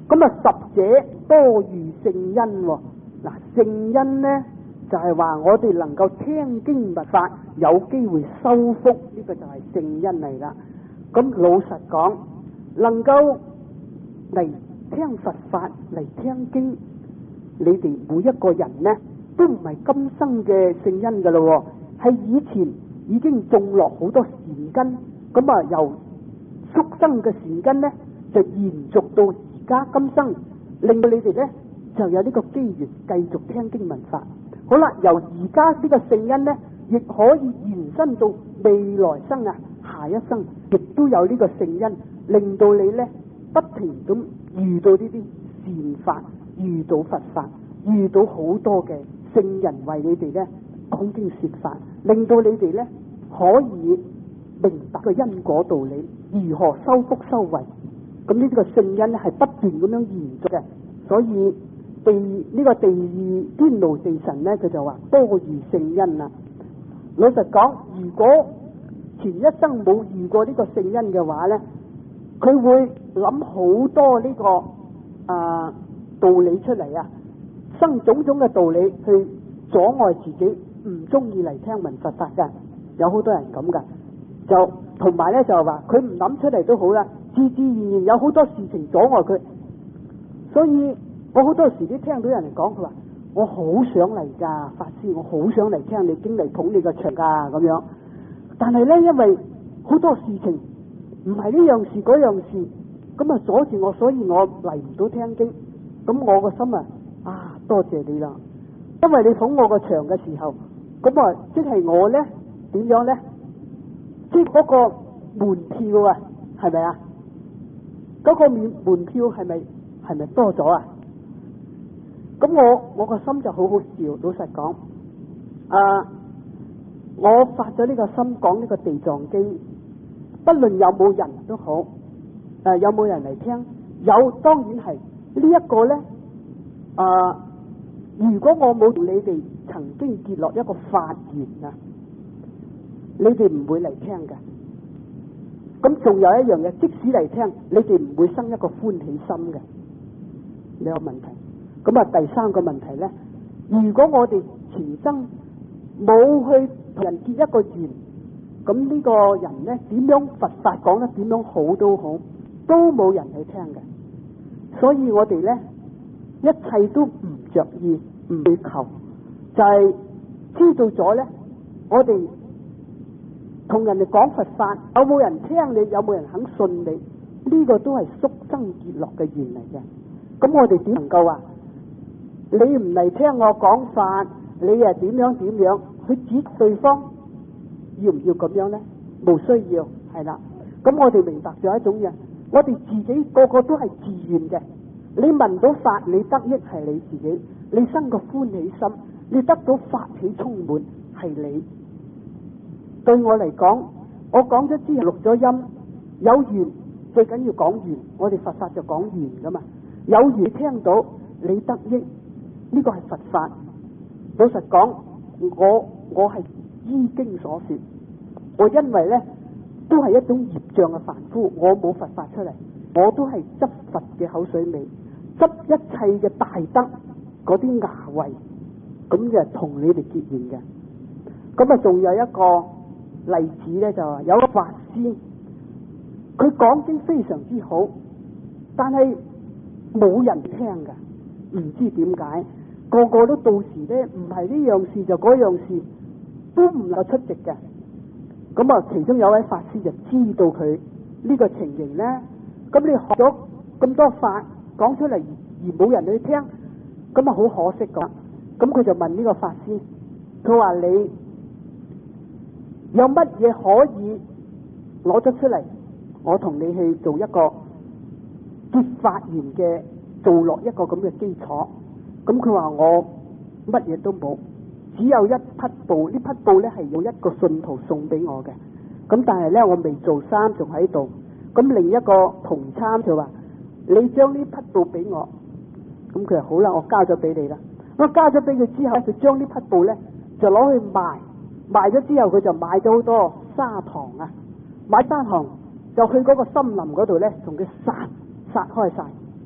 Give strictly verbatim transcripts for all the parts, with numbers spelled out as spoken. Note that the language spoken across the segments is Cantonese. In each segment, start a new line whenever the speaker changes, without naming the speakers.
咁啊，十者多如聖因喎。嗱，聖因呢就係話我哋能夠聽經聞法，有機會修福，呢個就係聖因嚟啦。咁老實講，能夠嚟聽佛法嚟聽經，你哋每一個人呢都唔係今生嘅聖因噶咯，係以前已經種落好多善根，咁啊由宿生嘅善根呢就延續到而家今生，令到你哋呢就有呢個機緣繼續聽經聞法。好啦，由而家呢個聖因呢，亦可以延伸到未來生啊，下一生亦都有呢個聖因，令到你呢不停咁遇到呢啲善法，遇到佛法，遇到好多嘅聖人為你哋呢講經說法，令到你哋呢可以明白個因果道理，如何修福修慧。咁呢啲個聖因呢係不斷咁樣延續嘅，所以地呢、這個地獄天牢地神呢，佢就話多如聖因啦。老實講，如果前一生冇遇過呢個聖因嘅話呢，佢會諗好多呢、這個啊道理出嚟啊，生種種嘅道理去阻礙自己唔中意嚟聽聞佛法嘅，有好多人咁噶。就同埋呢，就係話佢唔諗出嚟都好啦，自自然然有好多事情阻礙佢。所以我好多時都聽到人嚟講，佢話我好想嚟噶，法師，我好想嚟聽你經嚟捧你個場噶咁樣。但係呢，因為好多事情唔係呢樣事嗰樣事，咁啊阻住我，所以我嚟唔到聽經。咁我個心啊，啊多謝你啦，因為你捧我個場嘅時候，咁啊即係我呢點樣呢？即係嗰個門票啊，係咪啊？嗰個門門票係咪係咪多咗啊？咁我我個心就好好笑，老實講，啊，我發咗呢個心講呢個地藏經，不論有冇人都好，誒有冇人嚟聽，有當然係呢一個呢。啊，如果我冇同你哋曾經結落一個法緣啊，你哋唔會嚟聽嘅。咁仲有一樣嘢，即使嚟聽，你哋唔會生一個歡喜心嘅。呢個問題。咁啊，第三個問題呢，如果我哋前生冇去同人結一個緣，咁呢個人呢點樣佛法講得點樣好都好，都冇人去聽嘅。所以我哋呢，一切都唔着意，唔去求，就係、是、知道咗呢，我哋同人哋講佛法，有冇人聽你，有冇人肯信你，呢、這個都係宿生結落嘅緣嚟嘅。咁我哋點能夠話你唔嚟聽我講法，你又點樣點樣去指對方要唔要咁樣呢？冇需要，係啦。咁我哋明白咗一種嘢，我哋自己個個都係自願嘅。你聞到法，你得益係你自己，你生個歡喜心，你得到法喜充滿係你。對我嚟講，我講咗之後錄咗音，有緣最緊要講緣，我哋佛法就講緣噶嘛。有緣聽到你得益，呢個係佛法。老實講，我我係依經所說，我因為呢都係一種業障嘅凡夫，我冇佛法出嚟，我都係執佛嘅口水味，執一切嘅大德嗰啲牙慧，咁就同你哋結緣嘅。咁啊，仲有一個例子呢，就係有個法師，佢講經非常之好，但係冇人聽㗎，唔知點解，個個都到時呢，唔係呢樣事就嗰樣事，都唔能夠出席嘅。咁啊，其中有位法師就知道佢呢個情形呢，咁你學咗咁多法講出嚟而冇人去聽，咁啊好可惜㗎。咁佢就問呢個法師，佢話你有乜嘢可以攞咗出嚟，我同你去做一個結法緣嘅，做落一個咁嘅基礎。咁佢話我乜嘢都冇，只有一匹布，呢匹布呢係有一個信徒送俾我嘅。咁但係呢，我未做衫仲喺度。咁另一個同參就話你將呢匹布俾我。咁佢話好啦，我交咗俾你啦。我交咗俾佢之後，就將呢匹布呢就攞去賣，賣咗之後佢就買咗好多砂糖啊，買砂糖就去嗰個森林嗰度呢，同佢殺殺開晒。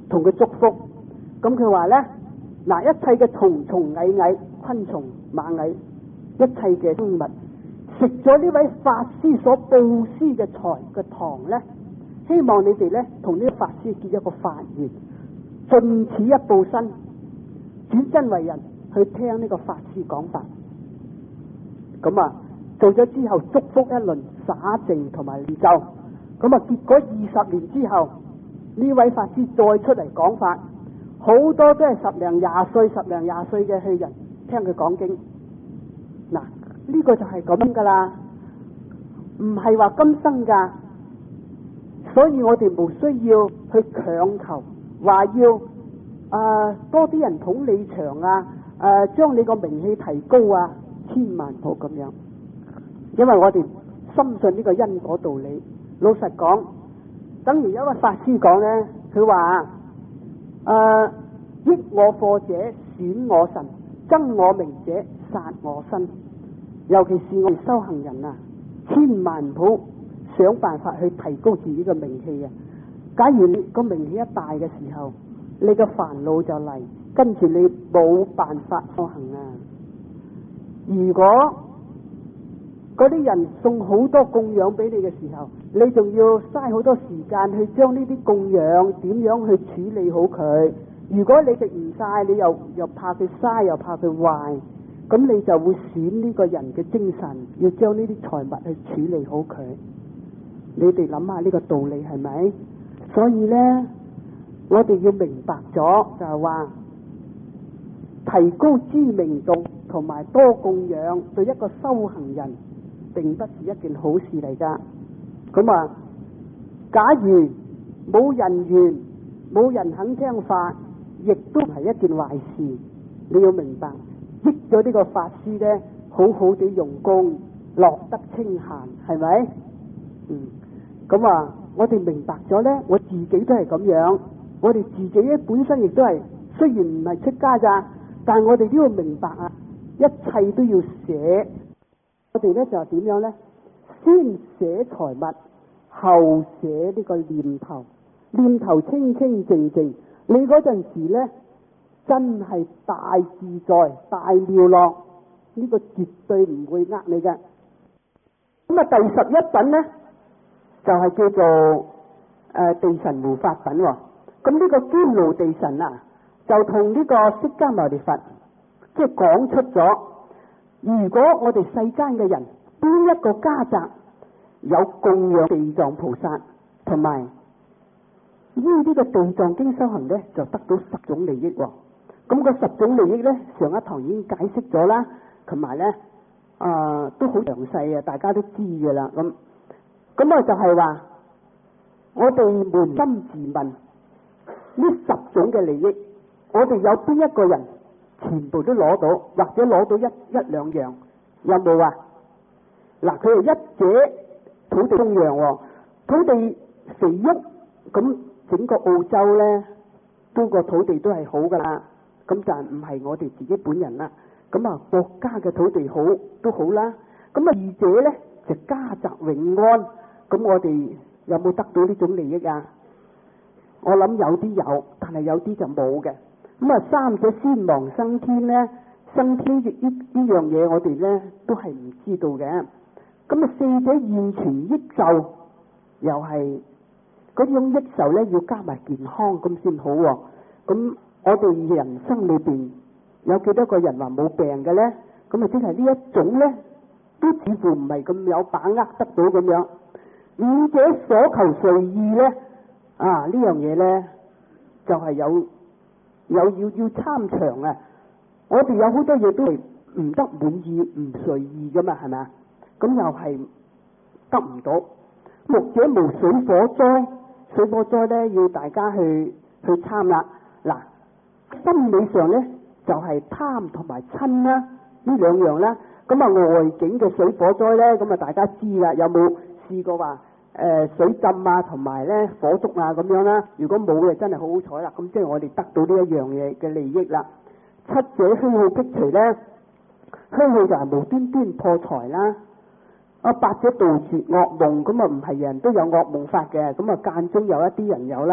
同佢祝福。咁佢話咧，嗱，一切嘅蟲蟲蟻蟻、昆蟲螞蟻，一切嘅生物食咗呢位法師所布施嘅財嘅糖咧，希望你哋咧同呢個法師結一個法緣，盡此一報身，轉真為人去聽呢個法師講法。咁啊，做咗之後祝福一輪灑淨同埋念咒。咁啊，結果二十年之後，呢位法師再出嚟講法，好多都係十零廿歲、十零廿歲嘅戲人聽佢講經。嗱，呢個就係咁噶啦，唔係話今生噶，所以我哋無需要去強求，話要誒、呃、多啲人捧你場啊，誒、呃、將你個名氣提高啊，千萬唔好咁樣，因為我哋深信呢個因果道理。老實講，等於有一位法師講呢，佢話誒益我貨者損我神，憎我名者殺我身。尤其是我哋修行人啊，千萬唔好想辦法去提高自己嘅名氣啊！假如你個名氣一大嘅時候，你嘅煩惱就嚟，跟住你冇辦法修行啊！如果嗰啲人送好多供養俾你嘅時候，你仲要嘥好多時間去將呢啲供養點樣去處理好佢。如果你食唔晒，你又又怕佢嘥，又怕佢壞，咁你就會損呢個人嘅精神，要將呢啲財物去處理好佢。你哋諗下呢個道理係咪？所以呢，我哋要明白咗，就係話提高知名度同埋多供養，對一個修行人並不是一件好事嚟噶。咁啊，假如冇人緣，冇人肯聽法，亦都係一件壞事。你要明白，益咗呢個法師呢，好好地用功，樂得清閒，係咪？嗯，咁啊，我哋明白咗呢，我自己都係咁樣，我哋自己咧本身亦都係，雖然唔係出家咋，但係我哋都要明白啊，一切都要捨。我哋咧就係點樣呢？先捨財物，後捨呢個念頭，念頭清清靜靜，你嗰陣時呢，真係大自在、大妙樂，呢個絕對唔會呃你嘅。咁啊，第十一品呢，就係叫做誒地神護法品。咁呢個堅牢地神啊，就同呢個釋迦牟尼佛即係講出咗，如果我哋世間嘅人邊一個家宅有供養地藏菩薩，同埋依呢個地藏經修行呢，就得到十種利益。咁個十種利益呢，上一堂已經解釋咗啦，同埋呢啊、呃、都好詳細啊，大家都知嘅啦。咁咁啊就係話，我哋捫心自問，呢十種嘅利益，我哋有邊一個人全部都攞到，或者攞到一一兩樣，有冇啊？嗱，佢係一者土地供養，土地肥沃，咁整個澳洲呢，都個土地都係好噶啦。咁但唔係我哋自己本人啦。咁啊，國家嘅土地好都好啦。咁啊，二者呢，就家宅永安。咁我哋有冇得到呢種利益啊？我諗有啲有，但係有啲就冇嘅。咁啊，三者先亡生天呢，生天亦呢呢樣嘢我哋呢都係唔知道嘅。咁啊，四者現存益壽，又係嗰種益壽呢，要加埋健康咁先好喎。咁我哋人生裏邊有幾多個人話冇病嘅呢？咁啊，即係呢一種呢，都似乎唔係咁有把握得到咁樣。五者所求隨意呢，啊呢樣嘢呢，就係、是、有有要要參詳啊！我哋有好多嘢都係唔得滿意、唔隨意噶嘛，係咪啊？咁又係得唔到。六者無水火災，水火災呢，要大家去去參啦。嗱，心理上呢，就係、是、貪同埋嗔啦，呢兩樣啦。咁啊，外境嘅水火災呢，咁啊大家知啦。有冇試過話誒、呃、水浸啊，同埋呢火燭啊咁樣啦？如果冇嘅，真係好好彩啦。咁即係我哋得到呢一樣嘢嘅利益啦。七者虛耗辟除呢，虛耗就係無端端破財啦。啊，八者杜絕惡夢，咁啊唔係人都有惡夢法嘅，咁啊間中有一啲人有啦。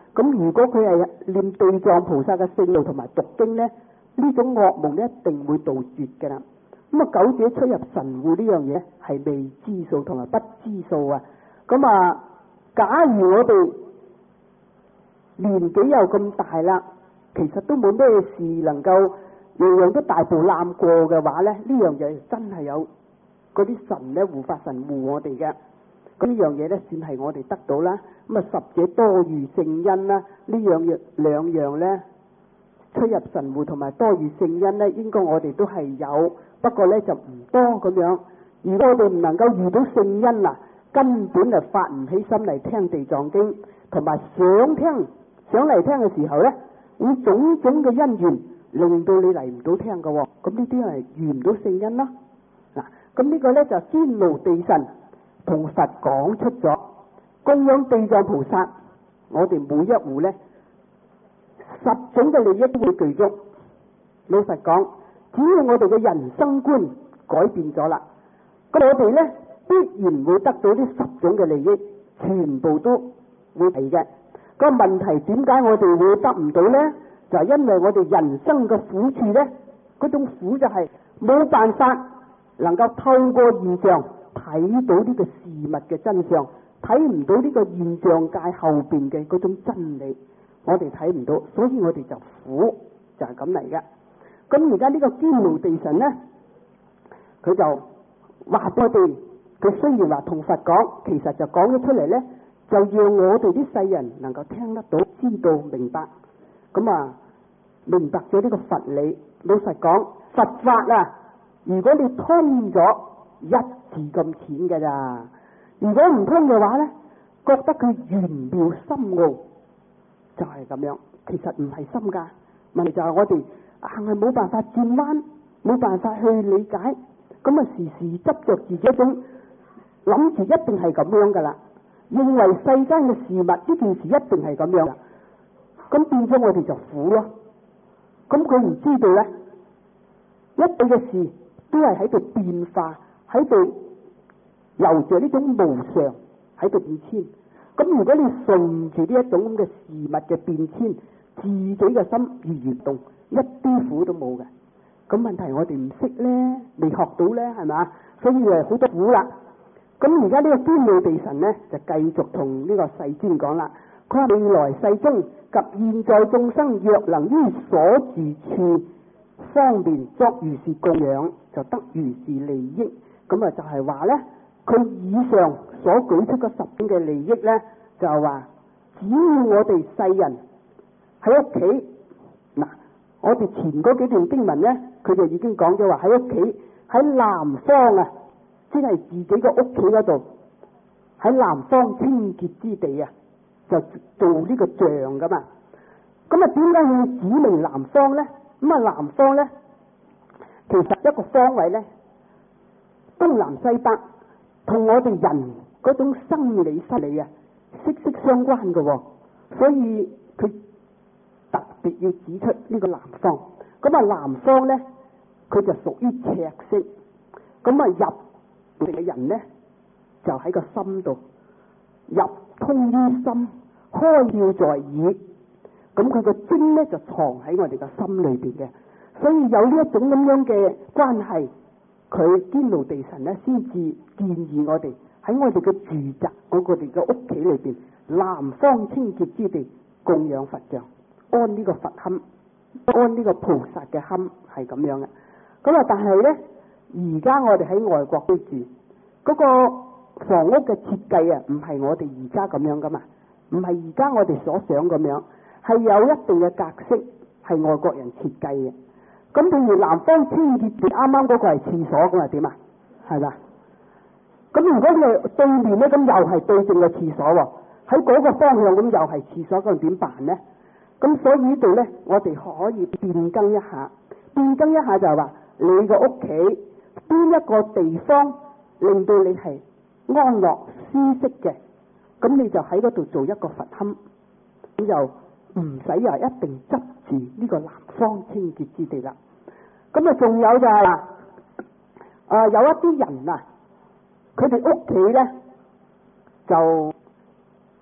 咁如果佢係念地藏菩薩嘅聖號同埋讀經咧，呢種惡夢咧一定會杜絕嘅啦。咁啊，九者出入神戶呢樣嘢係未知數同埋不知數啊。咁啊，假如我哋年紀又咁大啦，其實都冇咩事能夠樣樣都大步攬過嘅話咧，呢樣嘢真係有嗰啲神咧護法神護我哋嘅。咁呢樣嘢咧算係我哋得到啦。咁啊，十者多遇聖因啦，呢樣嘢兩樣咧出入神戶同埋多遇聖因咧，應該我哋都係有，不過咧就唔多咁樣。如果我哋唔能夠遇到聖因啊，根本就發唔起心嚟聽地藏經，同埋想聽想嚟聽嘅時候咧，會種種嘅因緣令到你嚟唔到聽嘅。咁呢啲係遇唔到聖因啦。嗱，咁呢個咧就天奴地神同佛講出咗供養地藏菩薩，我哋每一戶咧十種嘅利益都會具足。老實講，只要我哋嘅人生觀改變咗啦，咁我哋咧必然會得到呢十種嘅利益，全部都會係嘅。個問題點解我哋會得唔到咧？就係因為我哋人生嘅苦處咧，嗰種苦就係冇辦法能夠透過現象睇到呢個事物嘅真相，睇唔到呢個現象界後邊嘅嗰種真理，我哋睇唔到，所以我哋就苦，就係咁嚟嘅。咁而家呢個堅牢地神咧，佢就話俾我哋，佢雖然話同佛講，其實就講咗出嚟咧，就讓我哋啲世人能夠聽得到、知道、明白。咁啊，明白咗呢個佛理。老實講，佛法啊，如果你通咗一字咁淺嘅咋，如果唔通嘅話咧，覺得佢玄妙深奧，就係咁樣。其實唔係深噶，問題就係我哋硬係冇辦法轉彎，冇辦法去理解，咁啊時時執着自己一種諗住一定係咁樣噶啦，認為世間嘅事物呢件事一定係咁樣，咁變咗我哋就苦咯。咁佢唔知道咧，一對嘅事都係喺度變化，喺度由住呢種無常喺度變遷。咁如果你順住呢一種咁嘅事物嘅變遷，自己嘅心如如動，一啲苦都冇嘅。咁問題我哋唔識咧，未學到咧，係嘛？所以誒好多苦啦。咁而家呢個堅牢地神咧，就繼續同呢個世尊講啦。佢話未來世中及現在眾生，若能於所住處方便作如是供養，就得如是利益。咁啊就係話咧，佢以上所舉出嘅十種嘅利益咧，就係話只要我哋世人喺屋企嗱，我哋前嗰幾段經文咧，佢就已經講咗話喺屋企喺南方啊，即係自己個屋企嗰度喺南方清潔之地啊，就做呢個像噶嘛。咁啊點解要指明南方咧？咁啊南方咧，其實一個方位咧，東南西北同我哋人嗰種生理心理啊息息相關嘅，哦，所以佢特別要指出呢個南方。咁啊南方咧，佢就屬於赤色。咁啊入嘅人咧，就喺個心度，入通於心，開竅在耳。咁佢個精咧就藏喺我哋個心裏邊嘅，所以有呢一種咁樣嘅關係，佢堅牢地神咧先至建議我哋喺我哋嘅住宅，我哋嘅屋企裏邊，南方清潔之地供養佛像，安呢個佛龕，安呢個菩薩嘅龕，係咁樣嘅。咁啊，但係咧，而家我哋喺外國居住，嗰個房屋嘅設計啊，唔係我哋而家咁樣噶嘛，唔係而家我哋所想咁樣。係有一定嘅格式，係外國人設計嘅。咁譬如南方清潔地，啱啱嗰個係廁所咁啊，點啊？係嘛？咁如果你係對面咧，咁又係對正嘅廁所喎。喺嗰個方向咁又係廁所，咁點辦咧？咁所以呢度咧，我哋可以變更一下，變更一下就係話你個屋企邊一個地方令到你係安樂舒適嘅，咁你就喺嗰度做一個佛龕，咁就唔使又一定執住呢個南方清潔之地啦。咁啊，仲有就係啦，啊有一啲人啊，佢哋屋企咧就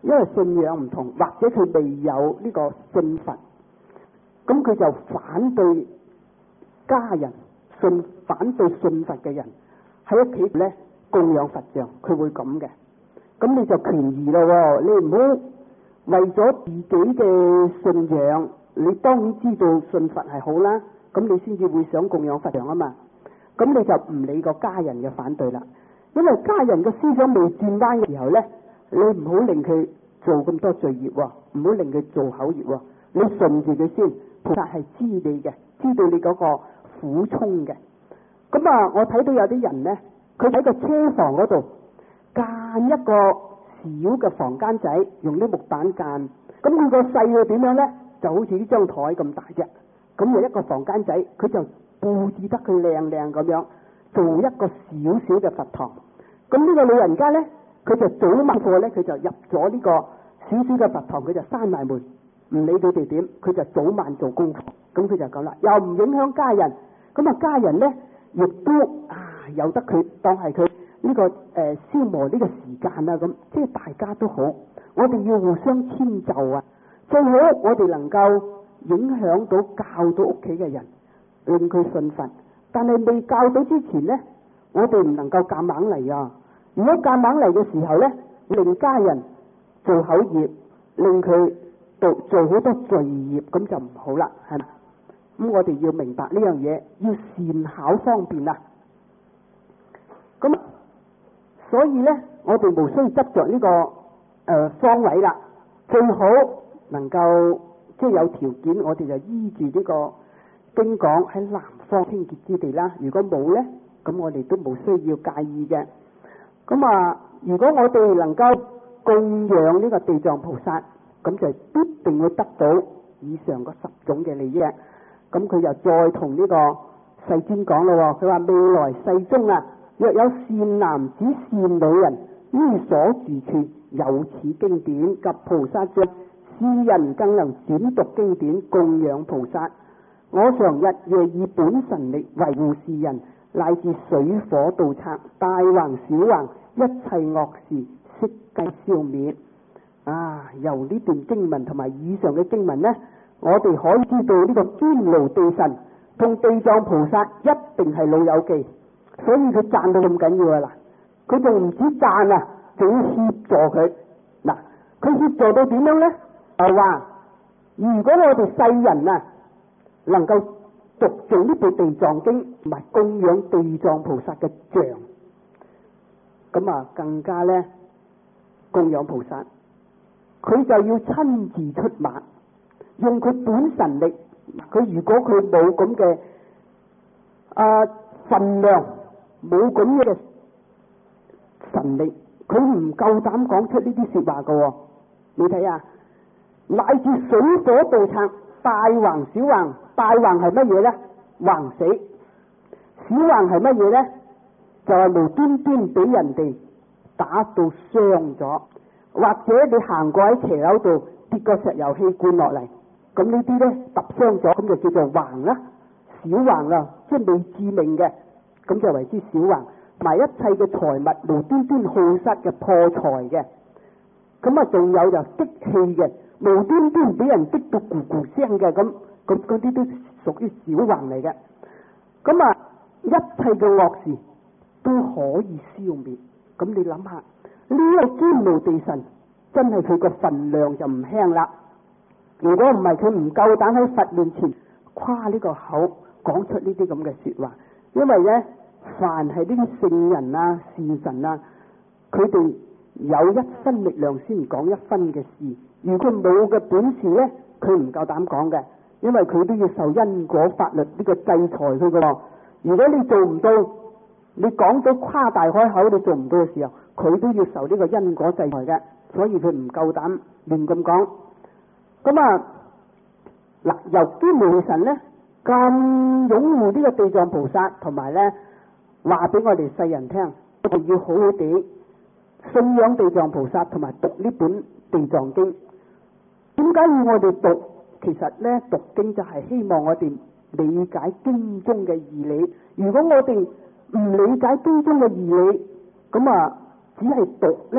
因為信仰唔同，或者佢未有呢個信佛，咁佢就反對家人信反對信佛嘅人喺屋企咧供養佛像，佢會咁嘅。咁你就權宜咯喎，你唔好為咗自己嘅信仰，你當然知道信佛係好啦，咁你先至會想供養佛像啊嘛。咁你就唔理個家人嘅反對啦，因為家人嘅思想未轉彎嘅時候咧，你唔好令佢做咁多罪業喎，唔好令佢做口業喎，你順住佢先。菩薩係知你嘅，知道你嗰個苦衷嘅。咁啊，我睇到有啲人咧，佢喺個車房嗰度間一個小嘅房間仔，用啲木板間。咁佢個細嘅點樣咧？就好似呢張台咁大啫。咁有一個房間仔，佢就佈置得佢靚靚咁樣，做一個小小嘅佛堂。咁呢個老人家咧，佢就早晚課咧，佢就入咗呢個小小嘅佛堂，佢就閂埋門，唔理佢哋點，佢就早晚做功課。咁佢就講啦，又唔影響家人。咁啊，家人咧亦都啊由得佢當係佢呢個誒、呃、消磨呢個時間啊，咁即係大家都好。我哋要互相遷就啊，最好我哋能夠影響到教到屋企嘅人，令佢信佛。但係未教到之前咧，我哋唔能夠夾硬嚟啊！如果夾硬嚟嘅時候咧，令家人做口業，令佢做做好多罪業，咁就唔好啦，係咪？咁我哋要明白呢樣嘢，要善巧方便啊！咁所以咧，我哋無需執着呢個誒、呃、方位啦，最好能夠即係有條件，我哋就依住呢個經講喺南方清潔之地啦。如果冇咧，咁我哋都冇需要介意嘅。咁啊，如果我哋能夠供養呢個地藏菩薩，咁就必定會得到以上嗰十種嘅利益。咁佢又再同呢個世尊講咯，佢話未來世中啊，若有善男子善女人於所住處有此經典及菩薩像，是人更能轉讀經典供養菩薩。我常日夜以本神力維護世人，乃至水火盜賊、大橫小橫，一切惡事悉皆消滅。啊，由呢段經文同埋以上嘅經文呢，我哋可以知道呢個堅牢地神同地藏菩薩一定係老友記，所以佢讚到咁緊要啊！嗱，佢仲唔止讚啊，仲要協助佢。嗱，佢協助到點樣呢？就話如果我哋世人啊，能夠讀誦呢部地藏經同埋供養地藏菩薩嘅像，咁啊更加咧供養菩薩，佢就要親自出馬，用佢本神力。佢如果佢冇咁嘅啊份量，冇咁嘅神力，佢唔夠膽講出呢啲說話噶。你睇下，乃至水火盜賊、大橫小橫。大橫係乜嘢咧？橫死。小橫係乜嘢咧？就係、是、無端端俾人哋打到傷咗，或者你行過喺斜樓度跌個石油氣罐落嚟，咁呢啲咧揼傷咗，咁就叫做橫啦。小橫啦，即係未致命嘅，咁就為之小橫。同埋一切嘅財物無端端耗失嘅、破財嘅，咁啊仲有就激氣嘅，無端端俾人激到咕咕聲嘅，咁咁嗰啲都屬於小橫嚟嘅。咁啊一切嘅惡事都可以消滅。咁你諗下，呢個堅牢地神真係佢個份量就唔輕啦。如果唔係佢唔夠膽喺佛面前誇呢個口，講出呢啲咁嘅說話，因為咧凡係呢啲聖人啊、善神啊，佢哋有一分力量先講一分嘅事。如果冇嘅本事咧，佢唔夠膽講嘅，因為佢都要受因果法律呢個制裁佢噶。如果你做唔到，你講到誇大開口，你做唔到嘅時候，佢都要受呢個因果制裁嘅，所以佢唔夠膽亂咁講。咁啊嗱，由堅牢神咧咁擁護呢個地藏菩薩，同埋咧話俾我哋世人聽，我哋要好好地信仰地藏菩薩，同埋讀呢本地藏經。點解要我哋讀？其實咧讀經就係希望我哋理解經中嘅義理。如果我哋唔理解經中嘅義理，咁啊只係讀咧，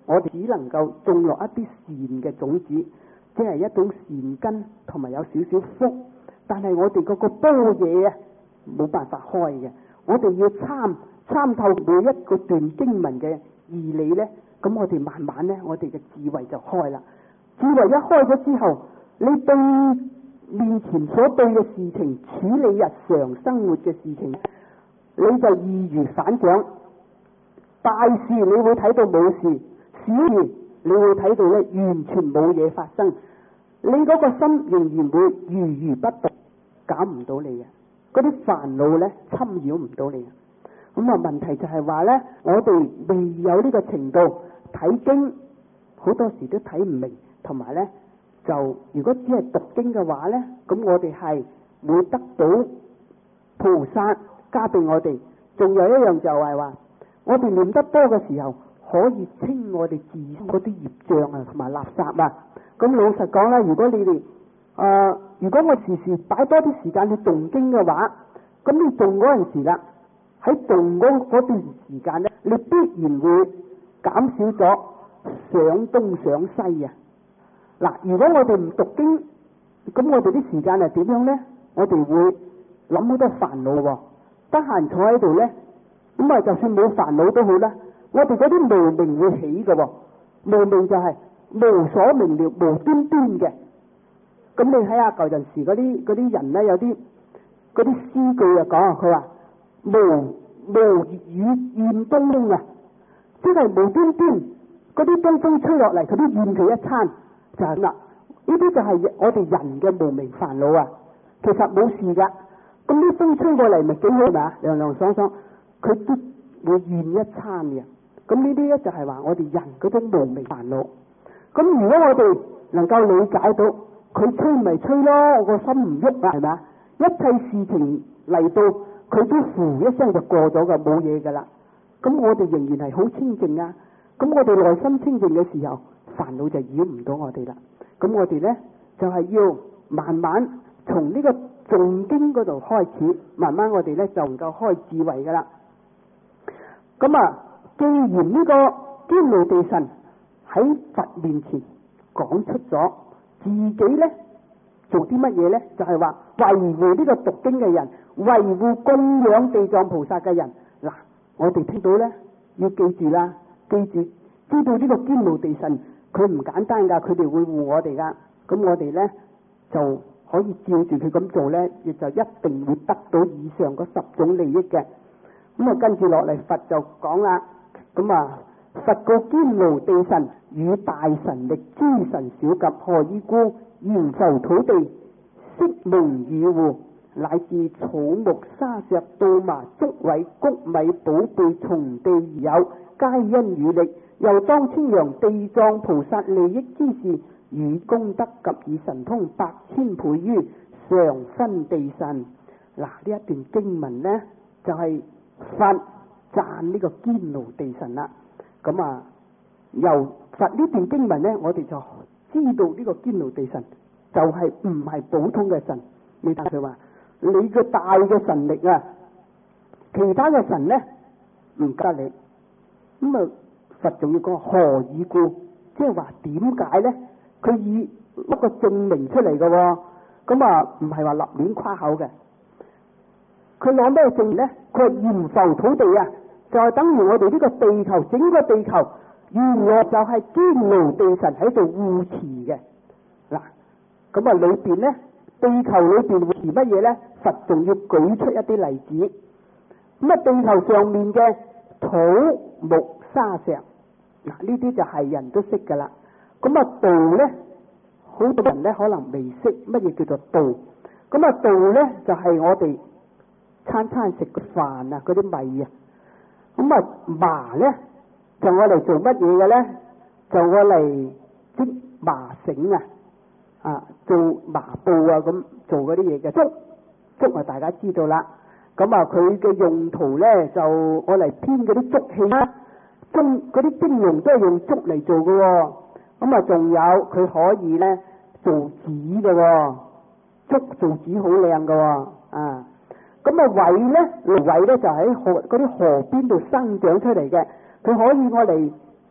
我哋只能夠種落一啲善嘅種子，即係一種善根，同埋有少少福。但係我哋嗰個般若啊，冇辦法開嘅。我哋要參參透每一個段經文嘅義理呢，咁我哋慢慢呢，我哋嘅智慧就開啦。智慧一開咗之後，你對面前所對嘅事情，處理日常生活嘅事情，你就易如反掌。大事你會睇到冇事，小事你會睇到咧完全冇嘢發生。你嗰個心仍然會如如不動，搞唔到你嘅。嗰啲煩惱咧侵擾唔到你。咁啊，問題就係話咧，我哋未有呢個程度睇經，好多時都睇唔明，同埋咧就如果只係讀經嘅話咧，咁我哋係會得到菩薩加俾我哋。仲有一樣就係話，我哋念得多嘅時候，可以清我哋自身嗰啲業障啊，同埋垃圾啊。咁老實講啦，如果你哋誒、呃，如果我時時擺多啲時間去誦經嘅話，咁你誦嗰陣時啦，喺誦嗰嗰段時間咧，你必然會減少咗想東想西啊。嗱，如果我哋唔讀經，咁我哋啲時間係點樣咧？我哋會諗好多煩惱喎。得閒坐喺度咧，咁啊就算冇煩惱都好啦，我哋嗰啲無明會起嘅喎。無明就係無所明了，無端端嘅。咁你睇下舊陣時嗰啲嗰啲人咧，有啲嗰啲詩句啊講啊，佢話無無雨厭東風啊，即係無端端嗰啲東風吹落嚟，佢都厭佢一餐，就係啦。呢啲就係我哋人嘅無明煩惱啊。其實冇事噶。咁啲風吹過嚟咪幾好嘛，涼涼爽爽，佢都會厭一餐嘅。咁呢啲咧就係話我哋人嗰種無明煩惱。咁如果我哋能夠理解到佢吹咪吹咯，我個心唔喐啊，係咪？一切事情嚟到，佢都呼一聲就過咗噶，冇嘢噶啦。咁我哋仍然係好清淨啊。咁我哋內心清淨嘅時候，煩惱就擾唔到我哋啦。咁我哋咧就係要慢慢從呢個誦經嗰度開始，慢慢我哋咧就能夠開智慧噶啦。咁啊，既然呢個堅牢地神喺佛面前講出咗自己咧做啲乜嘢咧，就係話維護呢個讀經嘅人，維護供養地藏菩薩嘅人。嗱，我哋聽到咧要記住啦，記住知道呢個堅牢地神佢唔簡單噶，佢哋會護我哋噶。咁我哋咧就可以照住佢咁做咧，亦就一定會得到以上嗰十種利益嘅。咁啊，跟住落嚟佛就講啦。咁啊，佛告堅牢地神：與大神力諸神少及，何以故？現浮土地，悉蒙雨護，乃至草木沙石稻麻竹葦穀米寶貝從地而有，皆因雨力。又當稱揚地藏菩薩利益之事，與功德及以神通百千倍於上分地神。嗱，呢一段經文呢，就係、是、佛讚呢個堅牢地神啦。咁啊，由佛呢段經文呢，我哋就知道呢個堅牢地神就係唔係普通嘅神。你睇佢話，你嘅大嘅神力啊，其他嘅神呢唔得你。咁啊，佛仲要講何以故？即係話點解呢？佢以一個證明出嚟嘅喎。咁啊，唔係話立亂誇口嘅。佢攞咩證明呢？佢係現浮土地啊，就係、是、等於我哋呢個地球，整個地球原來就係堅牢地神喺度護持嘅。嗱，咁啊裏邊呢，地球裏邊護持乜嘢呢？佛仲要舉出一啲例子。咁啊，地球上面嘅土木沙石，嗱呢啲就係人都識噶啦。咁啊道呢，好多人呢可能未識乜嘢叫做道。咁啊道呢，就係、是、我哋餐餐食嘅飯啊，嗰啲米啊。咁啊麻呢，就我嚟做乜嘢嘅呢？就我嚟織麻繩啊，啊做麻布啊，咁做嗰啲嘢嘅。竹竹啊大家知道啦。咁啊佢嘅用途呢，就我嚟編嗰啲竹器啦。中嗰啲蒸籠都係用竹嚟做嘅。哦。咁啊仲有佢可以呢做紙嘅。哦，竹做紙好靚嘅。啊咁啊葦呢，葦呢就喺河嗰啲河邊度生長出嚟嘅，佢可以我嚟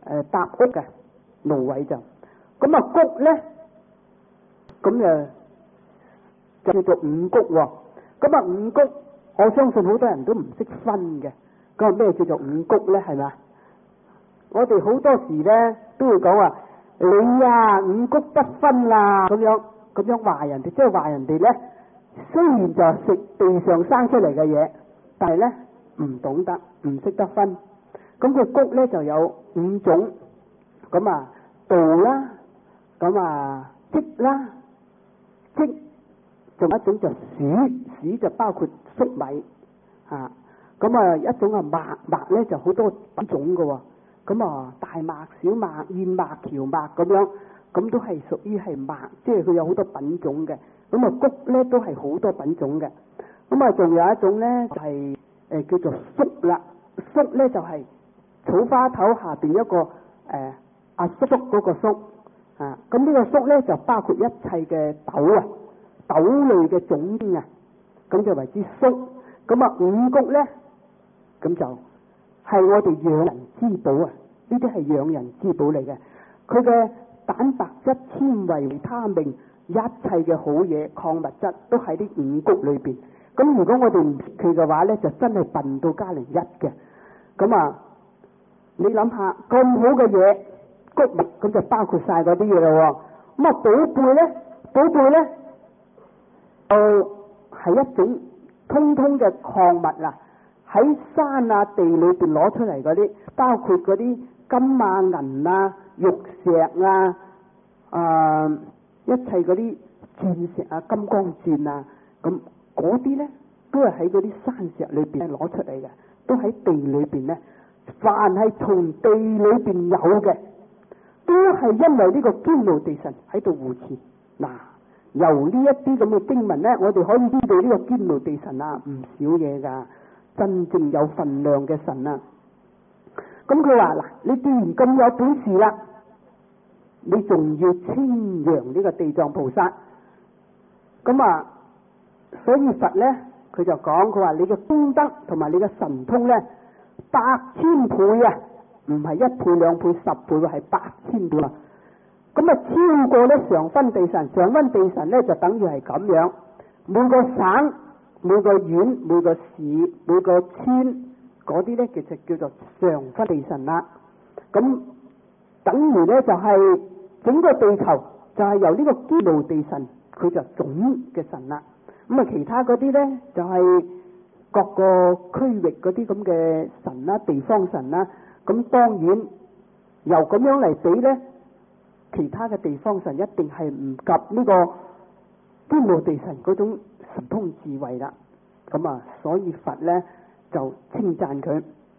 誒搭屋嘅蘆葦就，咁啊穀咧，咁誒就叫做五穀喎。咁啊五穀，我相信好多人都唔識分嘅。咁啊咩叫做五穀咧？係咪？我哋好多時咧都會講話你啊五穀不分啦，咁樣咁樣話人哋，即係話人哋咧，雖然就係食地上生出嚟嘅嘢，但係咧唔懂得，唔識得分。咁佢穀咧就有五種，咁啊稻啦，咁啊稷啦，稷仲有一種就黍，黍就包括粟米啊，咁啊一種啊麥，麥咧就好多品種嘅喎，咁啊大麥、小麥、燕麥、蕎麥咁樣，咁都係屬於係麥，即係佢有好多品種嘅。咁啊穀咧都係好多品種嘅，咁啊仲有一種咧就係、是、誒叫做粟啦，粟咧就係、是。草花頭下邊一個誒阿、呃、叔叔嗰個粟啊，咁呢個粟咧就包括一切嘅豆啊，豆類嘅種子啊，咁就為之粟。咁啊五穀咧，咁就係我哋養人之寶啊，呢啲係養人之寶嚟嘅。佢嘅蛋白質、纖維、維他命，一切嘅好嘢、礦物質都喺啲五穀裏邊。咁如果我哋唔食佢嘅話咧，就真係笨到加零一嘅。咁啊〜你諗下咁好嘅嘢，穀物咁就包括晒嗰啲嘢咯。咁啊，寶貝咧，寶貝咧，就係、是、一種通通嘅礦物啦。喺山啊地裏邊攞出嚟嗰啲，包括嗰啲金啊銀啊玉石啊，啊、呃、一切嗰啲鑽石啊金剛鑽啊，咁嗰啲咧都係喺嗰啲山石裏邊攞出嚟嘅，都喺地裏邊咧。凡係從地裏邊有嘅，都係因為呢個堅牢地神喺度護持。嗱，由呢一啲咁嘅經文咧，我哋可以知道呢個堅牢地神啊，唔少嘢噶，真正有份量嘅神啊。咁佢話嗱，你既然咁有本事啦，你仲要稱揚呢個地藏菩薩。咁啊，所以佛咧，佢就講，佢話你嘅功德同埋你嘅神通咧。百千倍啊，唔係一倍兩倍十倍，係百千倍啊！咁啊超過咧上分地神，上分地神咧就等於係咁樣，每個省、每個縣、每個市、每個村嗰啲咧，其實叫做上分地神啦。咁等於咧就係、是、整個地球就係由呢個堅牢地神佢就總嘅神啦。咁啊其他嗰啲咧就係、是。各個區域嗰啲咁嘅神啦、地方神啦，咁當然由咁樣嚟比咧，其他嘅地方神一定係唔及呢個堅牢地神嗰種神通智慧啦。咁啊，所以佛咧就稱讚佢。